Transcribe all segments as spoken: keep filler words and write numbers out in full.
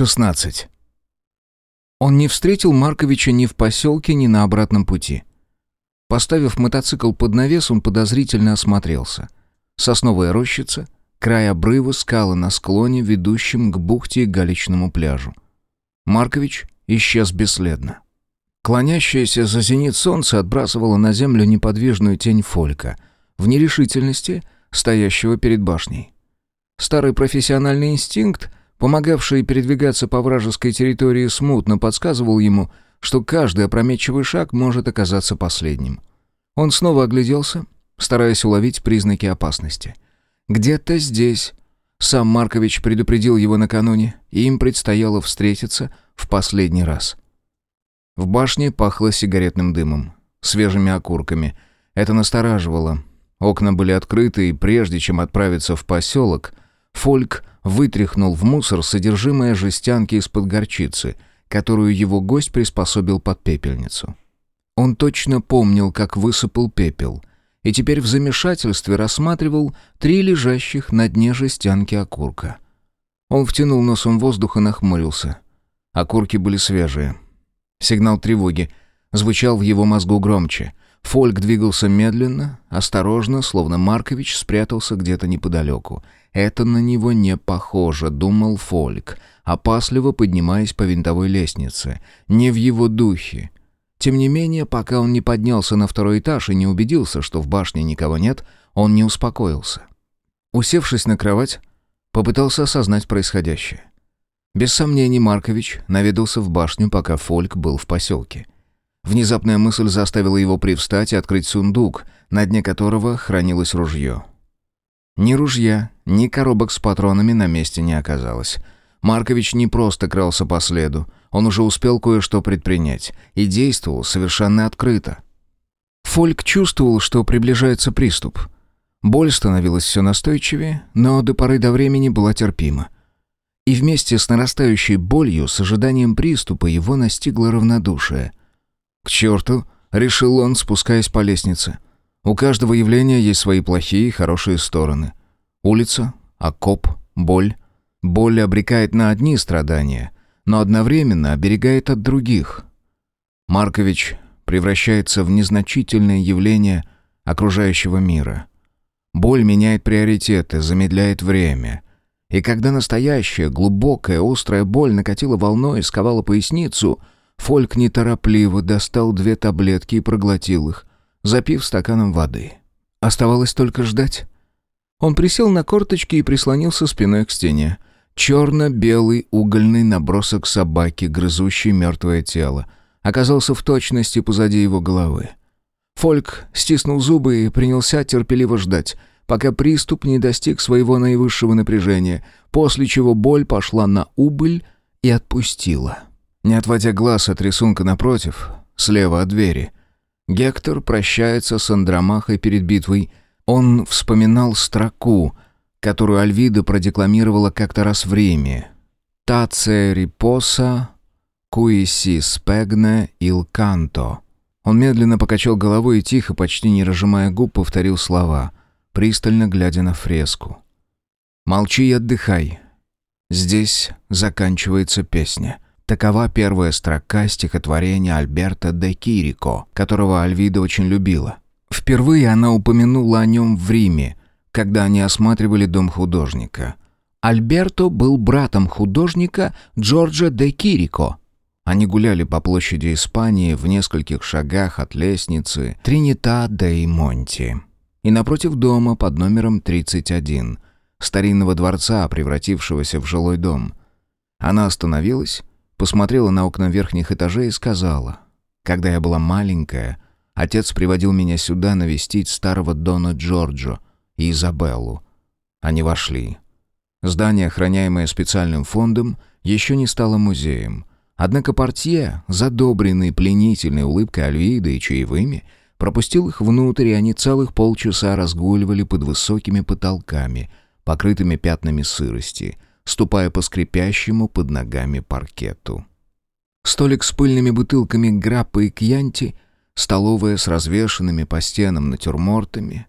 шестнадцать. Он не встретил Марковича ни в поселке, ни на обратном пути. Поставив мотоцикл под навес, он подозрительно осмотрелся. Сосновая рощица, край обрыва, скалы на склоне, ведущем к бухте и галечному пляжу. Маркович исчез бесследно. Клонящееся за зенит солнце отбрасывало на землю неподвижную тень Фолька, в нерешительности стоящего перед башней. Старый профессиональный инстинкт, помогавший передвигаться по вражеской территории, смутно подсказывал ему, что каждый опрометчивый шаг может оказаться последним. Он снова огляделся, стараясь уловить признаки опасности. Где-то здесь сам Маркович предупредил его накануне, и им предстояло встретиться в последний раз. В башне пахло сигаретным дымом, свежими окурками. Это настораживало. Окна были открыты, и прежде чем отправиться в поселок, Фольк вытряхнул в мусор содержимое жестянки из-под горчицы, которую его гость приспособил под пепельницу. Он точно помнил, как высыпал пепел, и теперь в замешательстве рассматривал три лежащих на дне жестянки окурка. Он втянул носом воздух и нахмурился. Окурки были свежие. Сигнал тревоги звучал в его мозгу громче. Фольк двигался медленно, осторожно, словно Маркович спрятался где-то неподалеку. «Это на него не похоже», — думал Фольк, опасливо поднимаясь по винтовой лестнице. «Не в его духе». Тем не менее, пока он не поднялся на второй этаж и не убедился, что в башне никого нет, он не успокоился. Усевшись на кровать, попытался осознать происходящее. Без сомнений, Маркович наведался в башню, пока Фольк был в поселке. Внезапная мысль заставила его привстать и открыть сундук, на дне которого хранилось ружье. Ни ружья, ни коробок с патронами на месте не оказалось. Маркович не просто крался по следу, он уже успел кое-что предпринять и действовал совершенно открыто. Фольк чувствовал, что приближается приступ. Боль становилась все настойчивее, но до поры до времени была терпима. И вместе с нарастающей болью, с ожиданием приступа, его настигло равнодушие. «К черту!» — решил он, спускаясь по лестнице. «У каждого явления есть свои плохие и хорошие стороны. Улица, окоп, боль. Боль обрекает на одни страдания, но одновременно оберегает от других. Маркович превращается в незначительное явление окружающего мира. Боль меняет приоритеты, замедляет время. И когда настоящая, глубокая, острая боль накатила волной и сковала поясницу, Фольк неторопливо достал две таблетки и проглотил их, запив стаканом воды. Оставалось только ждать. Он присел на корточки и прислонился спиной к стене. Черно-белый угольный набросок собаки, грызущей мертвое тело, оказался в точности позади его головы. Фольк стиснул зубы и принялся терпеливо ждать, пока приступ не достиг своего наивысшего напряжения, после чего боль пошла на убыль и отпустила. Не отводя глаз от рисунка напротив, слева от двери, Гектор прощается с Андромахой перед битвой. Он вспоминал строку, которую Альвида продекламировала как-то раз в Риме. «Таце рипоса, куи си спегне ил канто». Он медленно покачал головой и тихо, почти не разжимая губ, повторил слова, пристально глядя на фреску. «Молчи и отдыхай. Здесь заканчивается песня». Такова первая строка стихотворения Альберто де Кирико, которого Альвида очень любила. Впервые она упомянула о нем в Риме, когда они осматривали дом художника. Альберто был братом художника Джорджо де Кирико. Они гуляли по площади Испании в нескольких шагах от лестницы Тринитà-дей-Монти. И напротив дома под номером тридцать один, старинного дворца, превратившегося в жилой дом. Она остановилась, посмотрела на окна верхних этажей и сказала: «Когда я была маленькая, отец приводил меня сюда навестить старого Дона Джорджо и Изабеллу». Они вошли. Здание, охраняемое специальным фондом, еще не стало музеем. Однако портье, задобренный пленительной улыбкой Альвиды и чаевыми, пропустил их внутрь, и они целых полчаса разгуливали под высокими потолками, покрытыми пятнами сырости, ступая по скрипящему под ногами паркету. Столик с пыльными бутылками граппы и кьянти, столовая с развешанными по стенам натюрмортами.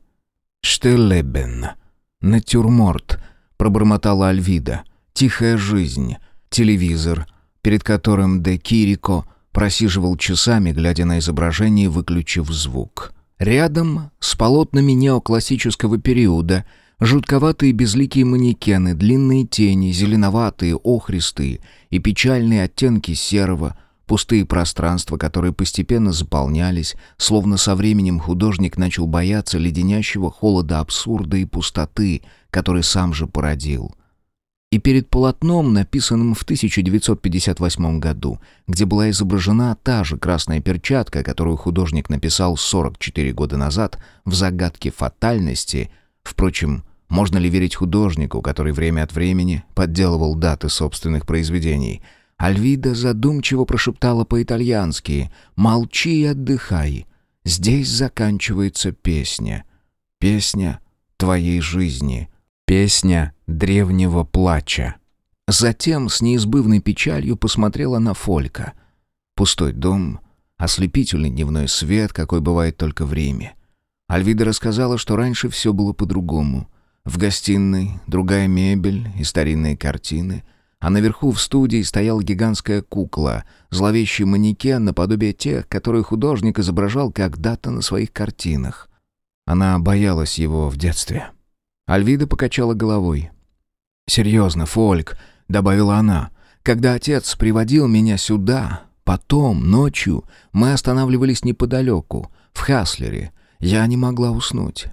«Штелебен», «натюрморт», — пробормотала Альвида. «Тихая жизнь». телевизор, перед которым де Кирико просиживал часами, глядя на изображение и выключив звук. Рядом с полотнами неоклассического периода жутковатые безликие манекены, длинные тени, зеленоватые, охристые и печальные оттенки серого, пустые пространства, которые постепенно заполнялись, словно со временем художник начал бояться леденящего холода абсурда и пустоты, который сам же породил. И перед полотном, написанным в тысяча девятьсот пятьдесят восьмом году, где была изображена та же красная перчатка, которую художник написал сорок четыре года назад в «Загадке фатальности», впрочем, можно ли верить художнику, который время от времени подделывал даты собственных произведений, Альвида задумчиво прошептала по-итальянски: «Молчи и отдыхай. Здесь заканчивается песня. Песня твоей жизни. Песня древнего плача». Затем с неизбывной печалью посмотрела на Фолька. Пустой дом, ослепительный дневной свет, какой бывает только в Риме. Альвида рассказала, что раньше все было по-другому. В гостиной другая мебель и старинные картины, а наверху в студии стояла гигантская кукла, зловещий манекен наподобие тех, которые художник изображал когда-то на своих картинах. Она боялась его в детстве. Альвида покачала головой. «Серьезно, Фольк», — добавила она, — «когда отец приводил меня сюда, потом, ночью, мы останавливались неподалеку, в Хаслере. Я не могла уснуть.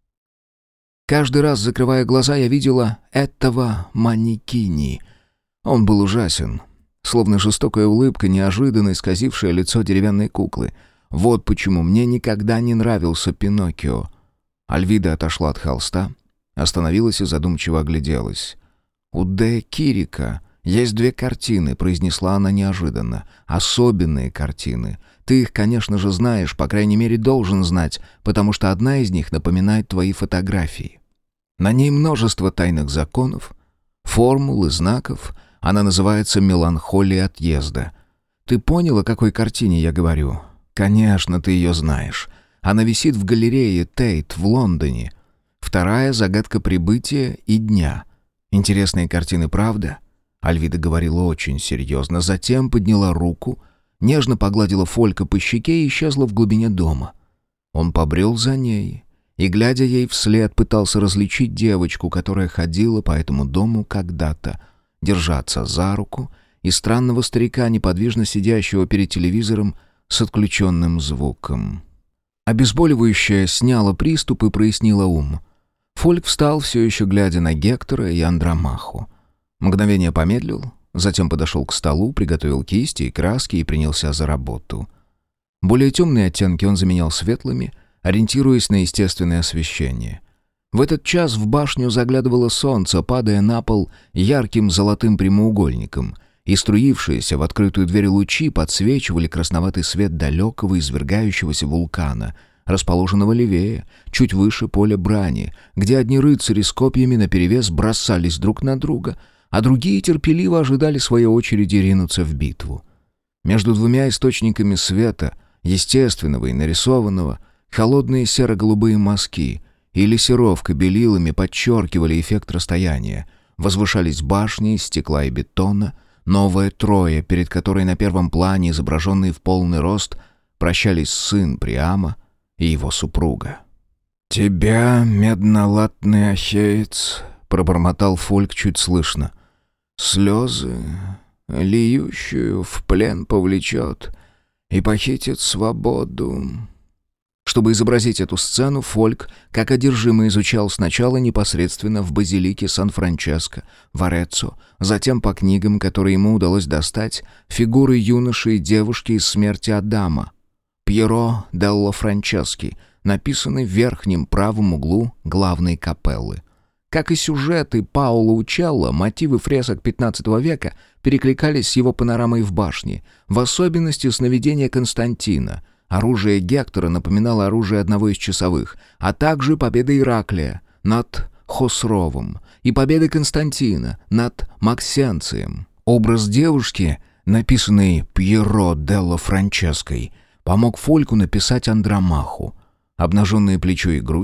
Каждый раз, закрывая глаза, я видела этого манекини. Он был ужасен, словно жестокая улыбка, неожиданно исказившая лицо деревянной куклы. Вот почему мне никогда не нравился Пиноккио». Альвида отошла от холста, остановилась и задумчиво огляделась. «У де Кирико есть две картины», — произнесла она неожиданно. «Особенные картины. Ты их, конечно же, знаешь, по крайней мере, должен знать, потому что одна из них напоминает твои фотографии. На ней множество тайных законов, формул и знаков. Она называется «Меланхолия отъезда». Ты понял, о какой картине я говорю? Конечно, ты ее знаешь. Она висит в галерее Тейт в Лондоне. Вторая — «Загадка прибытия и дня». Интересные картины, правда?» Альвида говорила очень серьезно, затем подняла руку, нежно погладила Фолька по щеке и исчезла в глубине дома. Он побрел за ней и, глядя ей вслед, пытался различить девочку, которая ходила по этому дому когда-то, держаться за руку, и странного старика, неподвижно сидящего перед телевизором с отключенным звуком. Обезболивающее сняло приступ и прояснило ум. Фольк встал, все еще глядя на Гектора и Андромаху. Мгновение помедлил, затем подошел к столу, приготовил кисти и краски и принялся за работу. Более темные оттенки он заменял светлыми, ориентируясь на естественное освещение. В этот час в башню заглядывало солнце, падая на пол ярким золотым прямоугольником, и струившиеся в открытую дверь лучи подсвечивали красноватый свет далекого извергающегося вулкана, расположенного левее, чуть выше поля брани, где одни рыцари с копьями наперевес бросались друг на друга, а другие терпеливо ожидали своей очереди ринуться в битву. Между двумя источниками света, естественного и нарисованного, холодные серо-голубые мазки и лессировка белилами подчеркивали эффект расстояния. Возвышались башни из стекла и бетона, новая Троя, перед которой на первом плане, изображенный в полный рост, прощались сын Приама и его супруга. «Тебя, меднолатный ахеец», — пробормотал Фольк чуть слышно, — «слезы, льющую в плен повлечет и похитит свободу». Чтобы изобразить эту сцену, Фольк, как одержимый, изучал сначала непосредственно в базилике Сан-Франческо, в Ареццо, затем по книгам, которые ему удалось достать, фигуры юноши и девушки из «Смерти Адама», Пьеро делло Франчески, написанный в верхнем правом углу главной капеллы. Как и сюжеты Паоло Учелло, мотивы фресок пятнадцатого века перекликались с его панорамой в башне, в особенности сновидения Константина. Оружие Гектора напоминало оружие одного из часовых, а также победа Ираклия над Хосровым и победа Константина над Максенцием. Образ девушки, написанный Пьеро делло Франческой, помог Фольку написать Андромаху. Обнаженное плечо и грудь,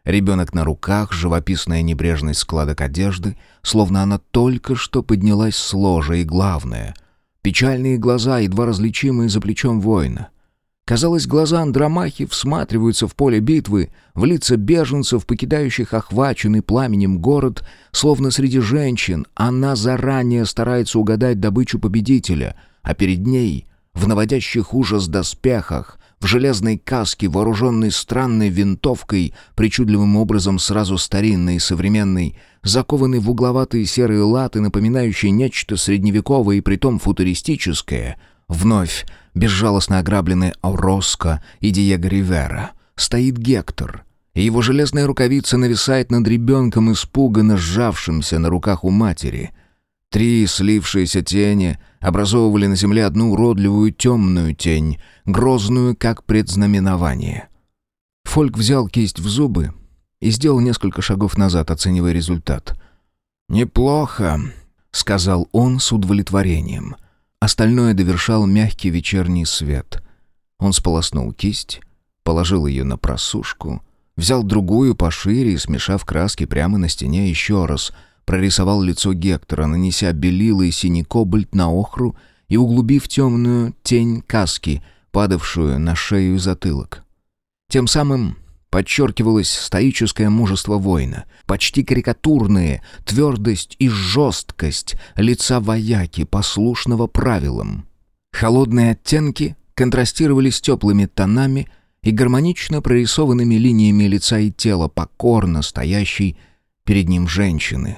Ребенок на руках, живописная небрежность складок одежды, словно она только что поднялась с ложа, и главное — печальные глаза, едва различимые за плечом воина. Казалось, глаза Андромахи всматриваются в поле битвы, в лица беженцев, покидающих охваченный пламенем город, словно среди женщин она заранее старается угадать добычу победителя, а перед ней, в наводящих ужас доспехах, в железной каске, вооруженной странной винтовкой, причудливым образом сразу старинной и современной, закованной в угловатые серые латы, напоминающие нечто средневековое и притом футуристическое, вновь безжалостно ограбленный Ороско и Диего Ривера, стоит Гектор, и его железная рукавица нависает над ребенком, испуганно сжавшимся на руках у матери. Три слившиеся тени образовывали на земле одну уродливую темную тень, грозную, как предзнаменование. Фольк взял кисть в зубы и сделал несколько шагов назад, оценивая результат. «Неплохо», — сказал он с удовлетворением. Остальное довершал мягкий вечерний свет. Он сполоснул кисть, положил ее на просушку, взял другую пошире и, смешав краски прямо на стене, еще раз прорисовал лицо Гектора, нанеся белила и синий кобальт на охру и углубив темную тень каски, падавшую на шею и затылок. Тем самым подчеркивалось стоическое мужество воина, почти карикатурная твердость и жесткость лица вояки, послушного правилам. Холодные оттенки контрастировали с теплыми тонами и гармонично прорисованными линиями лица и тела покорно стоящей перед ним женщины.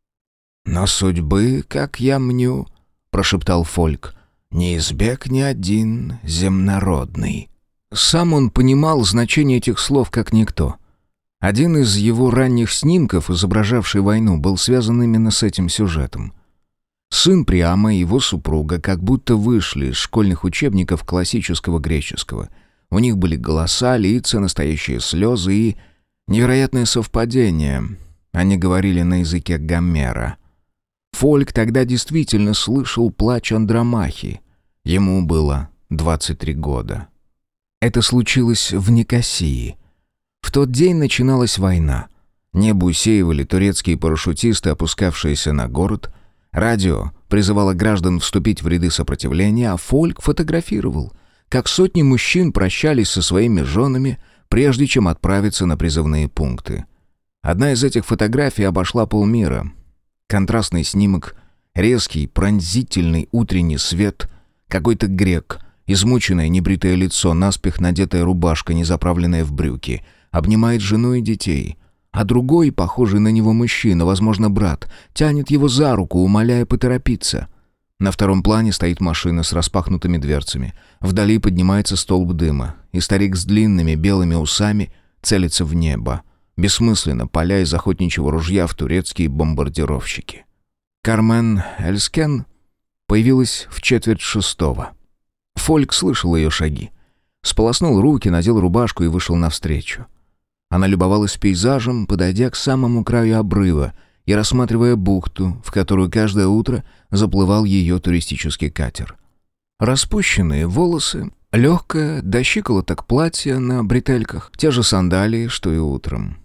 «Но судьбы, как я мню, — прошептал Фольк, — не избег ни один земнородный». Сам он понимал значение этих слов как никто. Один из его ранних снимков, изображавший войну, был связан именно с этим сюжетом. Сын Приама и его супруга как будто вышли из школьных учебников классического греческого. У них были голоса, лица, настоящие слезы и невероятное совпадение. Они говорили на языке Гомера. Фольк тогда действительно слышал плач Андромахи. Ему было двадцать три года. Это случилось в Никосии. В тот день начиналась война. Небо усеивали турецкие парашютисты, опускавшиеся на город. Радио призывало граждан вступить в ряды сопротивления, а Фольк фотографировал, как сотни мужчин прощались со своими женами, прежде чем отправиться на призывные пункты. Одна из этих фотографий обошла полмира. Контрастный снимок, резкий, пронзительный утренний свет, какой-то грек, измученное небритое лицо, наспех надетая рубашка, не заправленная в брюки, обнимает жену и детей, а другой, похожий на него мужчина, возможно, брат, тянет его за руку, умоляя поторопиться. На втором плане стоит машина с распахнутыми дверцами. Вдали поднимается столб дыма, и старик с длинными белыми усами целится в небо, бессмысленно паля из охотничьего ружья в турецкие бомбардировщики. Кармен Эльскен появилась в четверть шестого. Фольк слышал ее шаги. Сполоснул руки, надел рубашку и вышел навстречу. Она любовалась пейзажем, подойдя к самому краю обрыва и рассматривая бухту, в которую каждое утро заплывал ее туристический катер. Распущенные волосы, легкое до щиколоток платье на бретельках, те же сандалии, что и утром.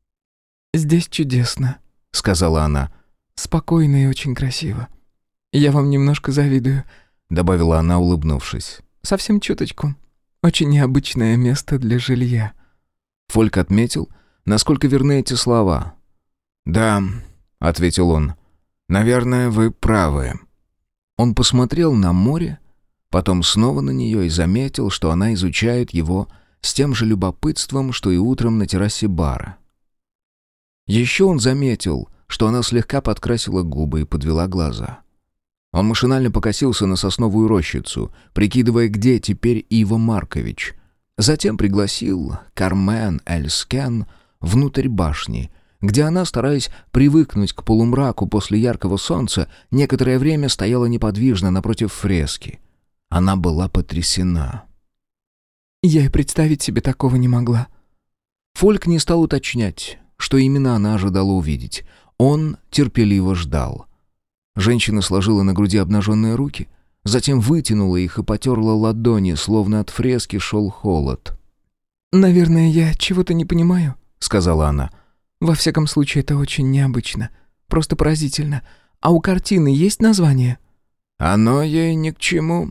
«Здесь чудесно», — сказала она. «Спокойно и очень красиво. Я вам немножко завидую», — добавила она, улыбнувшись. «Совсем чуточку. Очень необычное место для жилья». Фольк отметил, насколько верны эти слова. «Да», — ответил он, — «наверное, вы правы». Он посмотрел на море, потом снова на нее и заметил, что она изучает его с тем же любопытством, что и утром на террасе бара. Еще он заметил, что она слегка подкрасила губы и подвела глаза. Он машинально покосился на сосновую рощицу, прикидывая, где теперь Иво Маркович. Затем пригласил Кармен Эльскен внутрь башни, где она, стараясь привыкнуть к полумраку после яркого солнца, некоторое время стояла неподвижно напротив фрески. Она была потрясена. «Я и представить себе такого не могла». Фольк не стал уточнять, что именно она ожидала увидеть. Он терпеливо ждал. Женщина сложила на груди обнаженные руки, затем вытянула их и потерла ладони, словно от фрески шел холод. «Наверное, я чего-то не понимаю», — сказала она. Во всяком случае, это очень необычно. Просто поразительно. А у картины есть название?» «Оно ей ни к чему».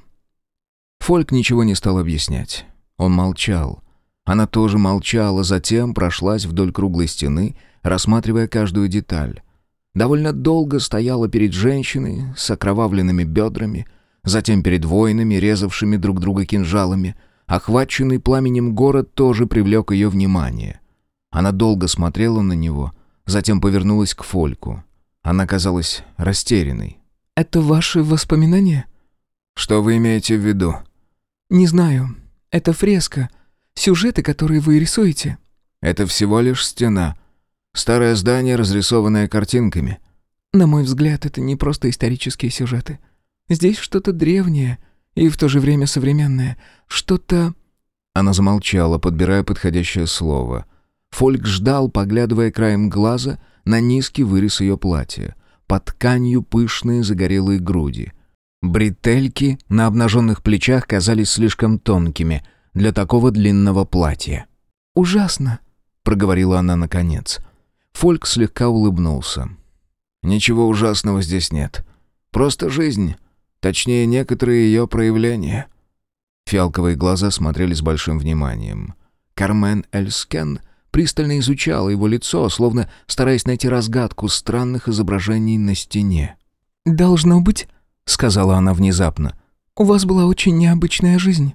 Фольк ничего не стал объяснять. Он молчал. Она тоже молчала, затем прошлась вдоль круглой стены, рассматривая каждую деталь. Довольно долго стояла перед женщиной с окровавленными бедрами, затем перед воинами, резавшими друг друга кинжалами. Охваченный пламенем город тоже привлек ее внимание. Она долго смотрела на него, затем повернулась к Фольку. Она казалась растерянной. «Это ваши воспоминания?» «Что вы имеете в виду?» «Не знаю. Это фреска. Сюжеты, которые вы рисуете». «Это всего лишь стена. Старое здание, разрисованное картинками». «На мой взгляд, это не просто исторические сюжеты. Здесь что-то древнее и в то же время современное. Что-то...» Она замолчала, подбирая подходящее слово. Фольк ждал, поглядывая краем глаза на низкий вырез ее платья. Под тканью пышные загорелые груди. Бретельки на обнаженных плечах казались слишком тонкими для такого длинного платья. «Ужасно», — проговорила она наконец. Фольк слегка улыбнулся. «Ничего ужасного здесь нет. Просто жизнь, точнее, некоторые ее проявления». Фиалковые глаза смотрели с большим вниманием. Кармен Эльскен пристально изучала его лицо, словно стараясь найти разгадку странных изображений на стене. «Должно быть», — сказала она внезапно, — «у вас была очень необычная жизнь».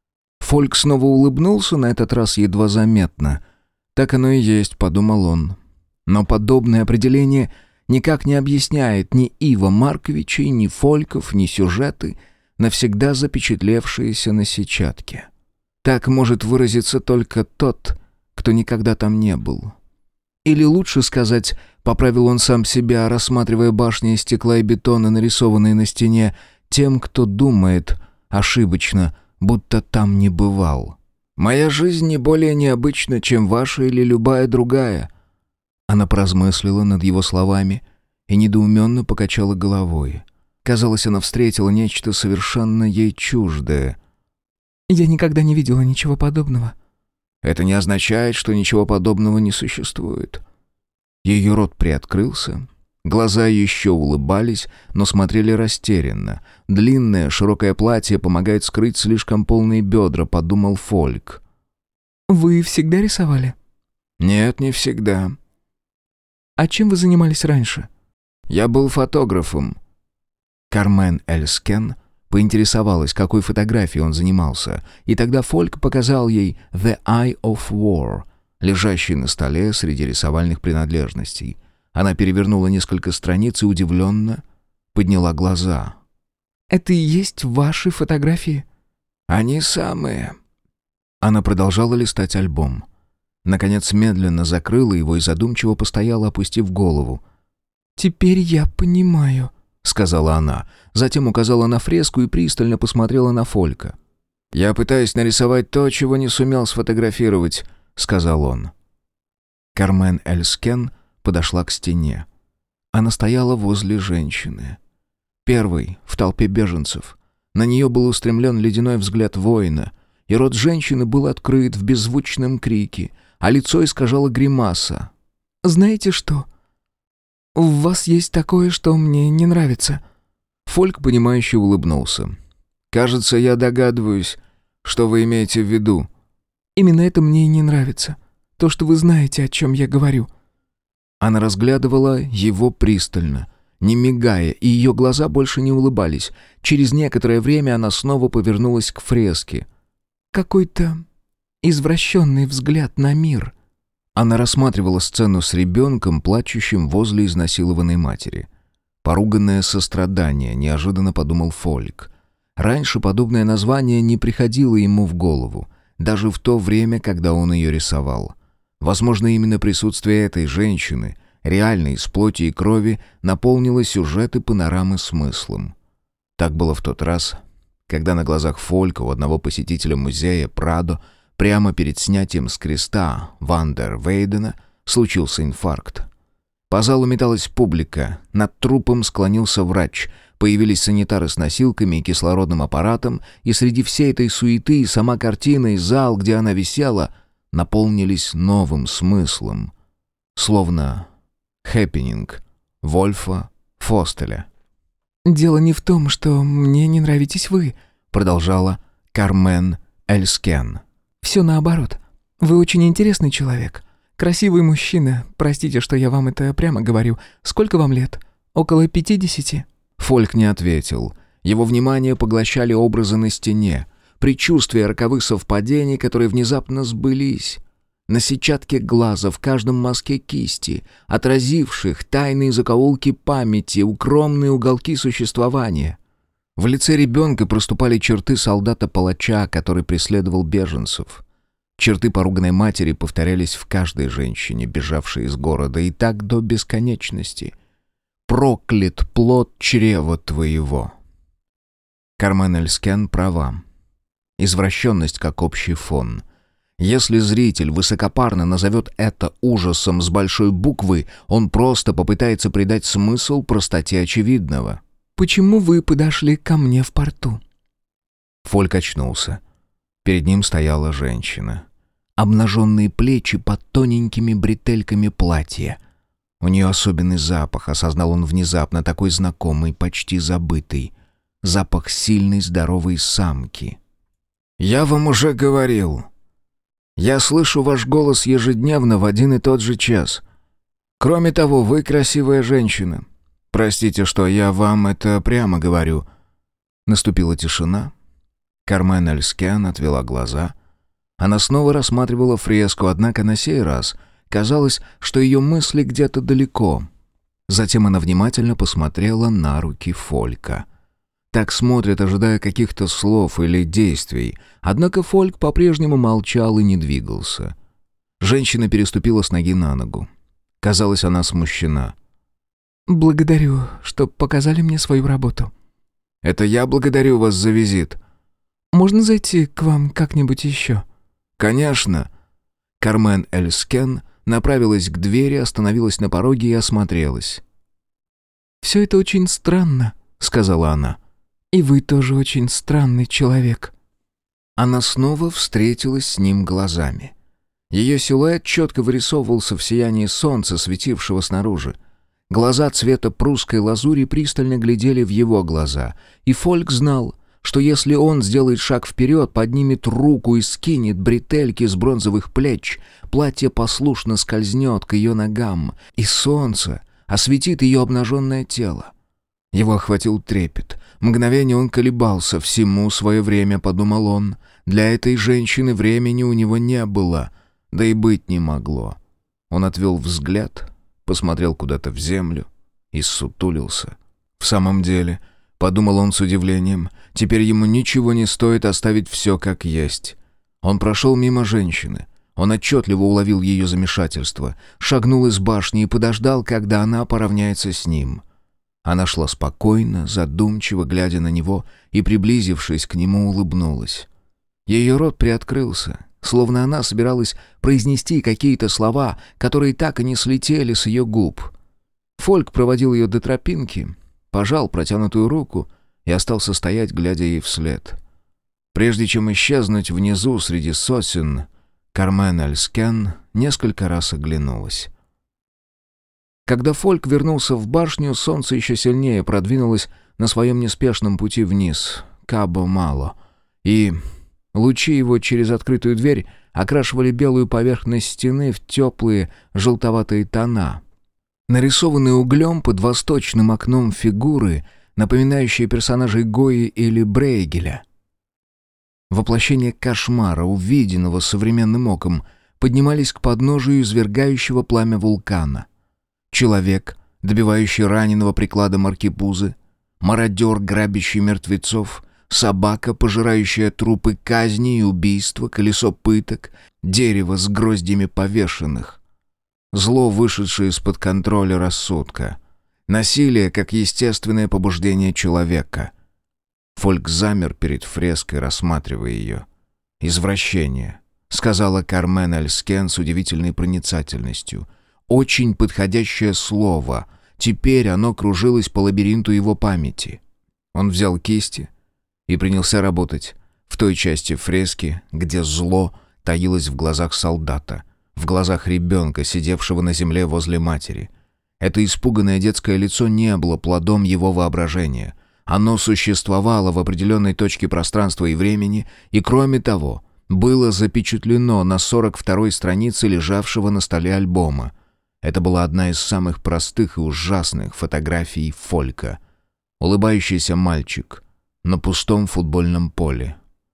Фольк снова улыбнулся, на этот раз едва заметно. «Так оно и есть», — подумал он. Но подобное определение никак не объясняет ни Ива Марковичей, ни Фольков, ни сюжеты, навсегда запечатлевшиеся на сетчатке. Так может выразиться только тот, кто никогда там не был. Или лучше сказать, поправил он сам себя, рассматривая башни из стекла и бетона, нарисованные на стене, тем, кто думает, ошибочно, будто там не бывал. «Моя жизнь не более необычна, чем ваша или любая другая». Она поразмыслила над его словами и недоуменно покачала головой. Казалось, она встретила нечто совершенно ей чуждое. «Я никогда не видела ничего подобного». «Это не означает, что ничего подобного не существует». Ее рот приоткрылся, глаза еще улыбались, но смотрели растерянно. Длинное, широкое платье помогает скрыть слишком полные бедра, подумал Фольк. «Вы всегда рисовали?» «Нет, не всегда». «А чем вы занимались раньше?» «Я был фотографом». Кармен Эльскен поинтересовалась, какой фотографией он занимался, и тогда Фольк показал ей «The Eye of War», лежащий на столе среди рисовальных принадлежностей. Она перевернула несколько страниц и удивленно подняла глаза. «Это и есть ваши фотографии?» «Они самые». Она продолжала листать альбом. Наконец медленно закрыла его и задумчиво постояла, опустив голову. «Теперь я понимаю», — сказала она. Затем указала на фреску и пристально посмотрела на Фолька. «Я пытаюсь нарисовать то, чего не сумел сфотографировать», — сказал он. Кармен Эльскен подошла к стене. Она стояла возле женщины. Первой в толпе беженцев. На нее был устремлен ледяной взгляд воина, и рот женщины был открыт в беззвучном крике, а лицо искажало гримаса. «Знаете что? В вас есть такое, что мне не нравится». Фольк, понимающе улыбнулся. «Кажется, я догадываюсь, что вы имеете в виду». «Именно это мне и не нравится. То, что вы знаете, о чем я говорю». Она разглядывала его пристально, не мигая, и ее глаза больше не улыбались. Через некоторое время она снова повернулась к фреске. «Какой-то извращенный взгляд на мир». Она рассматривала сцену с ребенком, плачущим возле изнасилованной матери. «Поруганное сострадание», — неожиданно подумал Фольк. Раньше подобное название не приходило ему в голову, даже в то время, когда он ее рисовал. Возможно, именно присутствие этой женщины, реальной из плоти и крови, наполнило сюжеты панорамы смыслом. Так было в тот раз, когда на глазах Фолька у одного посетителя музея Прадо прямо перед снятием с креста Ван дер Вейдена случился инфаркт. По залу металась публика, над трупом склонился врач, появились санитары с носилками и кислородным аппаратом, и среди всей этой суеты и сама картина, и зал, где она висела, наполнились новым смыслом, словно хэппининг Вольфа Фостеля. «Дело не в том, что мне не нравитесь вы», — продолжала Кармен Эльскен. «Все наоборот. Вы очень интересный человек. Красивый мужчина. Простите, что я вам это прямо говорю. Сколько вам лет? Около пятидесяти?» Фольк не ответил. Его внимание поглощали образы на стене, предчувствия роковых совпадений, которые внезапно сбылись. На сетчатке глаза, в каждом мазке кисти, отразивших тайные закоулки памяти, укромные уголки существования. В лице ребенка проступали черты солдата-палача, который преследовал беженцев. Черты поруганной матери повторялись в каждой женщине, бежавшей из города, и так до бесконечности. «Проклят плод чрева твоего». Кармен Эльскен права. Извращенность как общий фон. Если зритель высокопарно назовет это ужасом с большой буквы, он просто попытается придать смысл простоте очевидного. «Почему вы подошли ко мне в порту?» Фольк очнулся. Перед ним стояла женщина. Обнаженные плечи под тоненькими бретельками платья. У нее особенный запах, осознал он внезапно, такой знакомый, почти забытый. Запах сильной, здоровой самки. «Я вам уже говорил. Я слышу ваш голос ежедневно в один и тот же час. Кроме того, вы красивая женщина. Простите, что я вам это прямо говорю». Наступила тишина. Кармен Эльскен отвела глаза. Она снова рассматривала фреску, однако на сей раз казалось, что ее мысли где-то далеко. Затем она внимательно посмотрела на руки Фолька. Так смотрят, ожидая каких-то слов или действий. Однако Фольк по-прежнему молчал и не двигался. Женщина переступила с ноги на ногу. Казалось, она смущена. «Благодарю, что показали мне свою работу». «Это я благодарю вас за визит». «Можно зайти к вам как-нибудь еще?» «Конечно». Кармен Эльскен направилась к двери, остановилась на пороге и осмотрелась. «Все это очень странно», — сказала она. «И вы тоже очень странный человек». Она снова встретилась с ним глазами. Ее силуэт четко вырисовывался в сиянии солнца, светившего снаружи. Глаза цвета прусской лазури пристально глядели в его глаза, и Фольк знал, что если он сделает шаг вперед, поднимет руку и скинет бретельки с бронзовых плеч, платье послушно скользнет к ее ногам, и солнце осветит ее обнаженное тело. Его охватил трепет. Мгновение он колебался. Всему свое время, подумал он. Для этой женщины времени у него не было, да и быть не могло. Он отвел взгляд, посмотрел куда-то в землю и ссутулился. В самом деле, подумал он с удивлением, теперь ему ничего не стоит оставить все как есть. Он прошел мимо женщины. Он отчетливо уловил ее замешательство, шагнул из башни и подождал, когда она поравняется с ним. Она шла спокойно, задумчиво, глядя на него, и, приблизившись к нему, улыбнулась. Ее рот приоткрылся, словно она собиралась произнести какие-то слова, которые так и не слетели с ее губ. Фольк проводил ее до тропинки, пожал протянутую руку и остался стоять, глядя ей вслед. Прежде чем исчезнуть внизу среди сосен, Кармен Эльскен несколько раз оглянулась. Когда Фольк вернулся в башню, солнце еще сильнее продвинулось на своем неспешном пути вниз, Кабо-Мало, и лучи его через открытую дверь окрашивали белую поверхность стены в теплые желтоватые тона. Нарисованные углем под восточным окном фигуры, напоминающие персонажей Гои или Брейгеля. Воплощение кошмара, увиденного современным оком, поднимались к подножию извергающего пламя вулкана. Человек, добивающий раненого прикладом аркебузы, мародер, грабящий мертвецов, собака, пожирающая трупы казни и убийства, колесо пыток, дерево с гроздьями повешенных. Зло, вышедшее из-под контроля рассудка. Насилие, как естественное побуждение человека. Фольк замер перед фреской, рассматривая ее. «Извращение», — сказала Кармен Эльскен с удивительной проницательностью. Очень подходящее слово. Теперь оно кружилось по лабиринту его памяти. Он взял кисти и принялся работать в той части фрески, где зло таилась в глазах солдата, в глазах ребенка, сидевшего на земле возле матери. Это испуганное детское лицо не было плодом его воображения. Оно существовало в определенной точке пространства и времени, и, кроме того, было запечатлено на сорок второй странице лежавшего на столе альбома. Это была одна из самых простых и ужасных фотографий Фолька. Улыбающийся мальчик на пустом футбольном поле.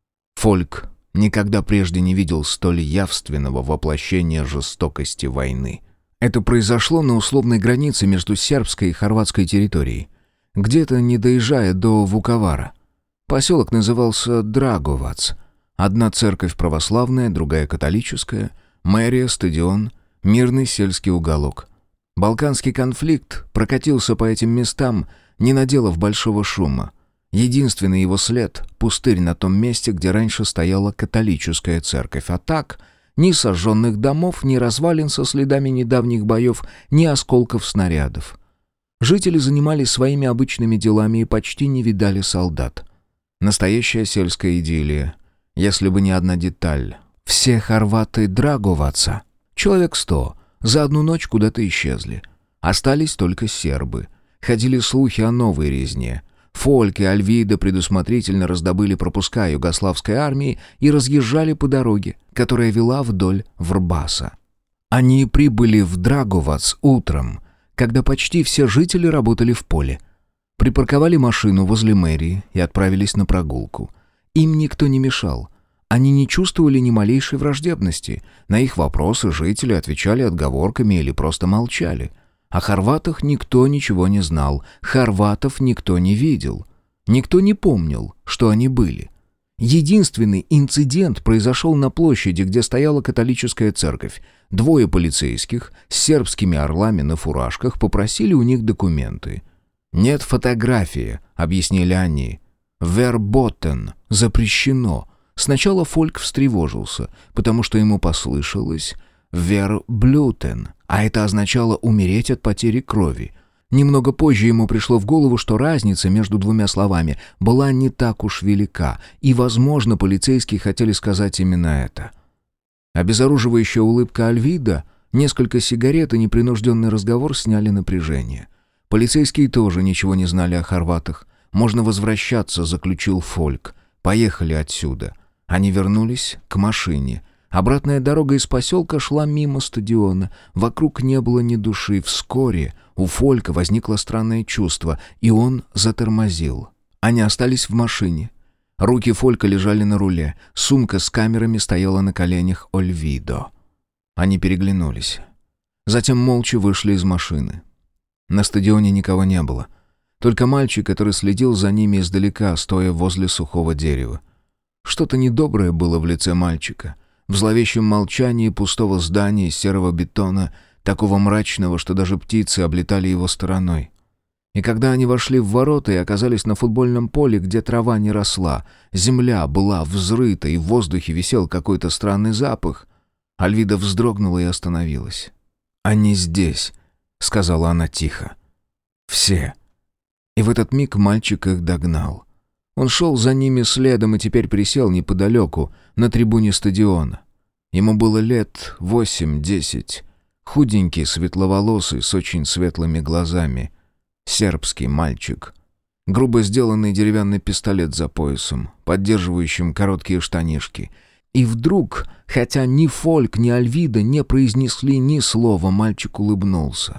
Фольк никогда прежде не видел столь явственного воплощения жестокости войны. Это произошло на условной границе между сербской и хорватской территорией, где-то не доезжая до Вуковара. Поселок назывался Драговац. Одна церковь православная, другая католическая, мэрия, стадион, мирный сельский уголок. Балканский конфликт прокатился по этим местам, не наделав большого шума. Единственный его след — пустырь на том месте, где раньше стояла католическая церковь. А так, ни сожженных домов, ни развалин со следами недавних боев, ни осколков снарядов. Жители занимались своими обычными делами и почти не видали солдат. Настоящая сельская идиллия, если бы не одна деталь. Все хорваты Драговаца, человек сто, за одну ночь куда-то исчезли. Остались только сербы. Ходили слухи о новой резне. Фольк и Альвида предусмотрительно раздобыли пропуска югославской армии и разъезжали по дороге, которая вела вдоль Врбаса. Они прибыли в Драговац утром, когда почти все жители работали в поле. Припарковали машину возле мэрии и отправились на прогулку. Им никто не мешал. Они не чувствовали ни малейшей враждебности. На их вопросы жители отвечали отговорками или просто молчали. О хорватах никто ничего не знал, хорватов никто не видел. Никто не помнил, что они были. Единственный инцидент произошел на площади, где стояла католическая церковь. Двое полицейских с сербскими орлами на фуражках попросили у них документы. «Нет фотографии», — объяснили они. «Верботен. Запрещено». Сначала Фольк встревожился, потому что ему послышалось «верблютен», а это означало «умереть от потери крови». Немного позже ему пришло в голову, что разница между двумя словами была не так уж велика, и, возможно, полицейские хотели сказать именно это. Обезоруживающая улыбка Альвида, несколько сигарет и непринужденный разговор сняли напряжение. Полицейские тоже ничего не знали о хорватах. «Можно возвращаться», — заключил Фольк. «Поехали отсюда». Они вернулись к машине. Обратная дорога из поселка шла мимо стадиона. Вокруг не было ни души. Вскоре у Фолька возникло странное чувство, и он затормозил. Они остались в машине. Руки Фолька лежали на руле. Сумка с камерами стояла на коленях Ольвидо. Они переглянулись. Затем молча вышли из машины. На стадионе никого не было. Только мальчик, который следил за ними издалека, стоя возле сухого дерева. Что-то недоброе было в лице мальчика. В зловещем молчании пустого здания из серого бетона, такого мрачного, что даже птицы облетали его стороной. И когда они вошли в ворота и оказались на футбольном поле, где трава не росла, земля была взрыта и в воздухе висел какой-то странный запах, Альвида вздрогнула и остановилась. «Они здесь», — сказала она тихо. «Все». И в этот миг мальчик их догнал. Он шел за ними следом и теперь присел неподалеку, на трибуне стадиона. Ему было лет восемь-десять. Худенький, светловолосый, с очень светлыми глазами. Сербский мальчик. Грубо сделанный деревянный пистолет за поясом, поддерживающим короткие штанишки. И вдруг, хотя ни Фольк, ни Альвида не произнесли ни слова, мальчик улыбнулся.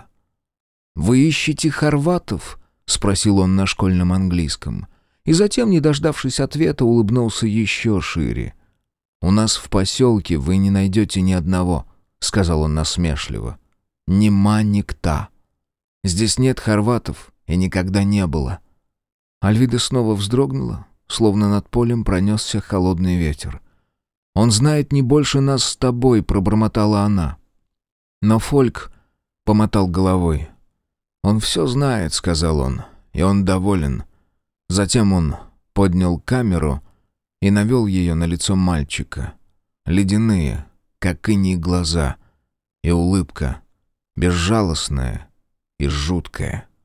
«Вы ищете хорватов?» — спросил он на школьном английском. И затем, не дождавшись ответа, улыбнулся еще шире. «У нас в поселке вы не найдете ни одного», — сказал он насмешливо. «Нема никта. Здесь нет хорватов и никогда не было». Альвида снова вздрогнула, словно над полем пронесся холодный ветер. «Он знает не больше нас с тобой», — пробормотала она. Но Фольк помотал головой. «Он все знает», — сказал он, — «и он доволен». Затем он поднял камеру и навел ее на лицо мальчика. Ледяные, как иней глаза, и улыбка, безжалостная и жуткая.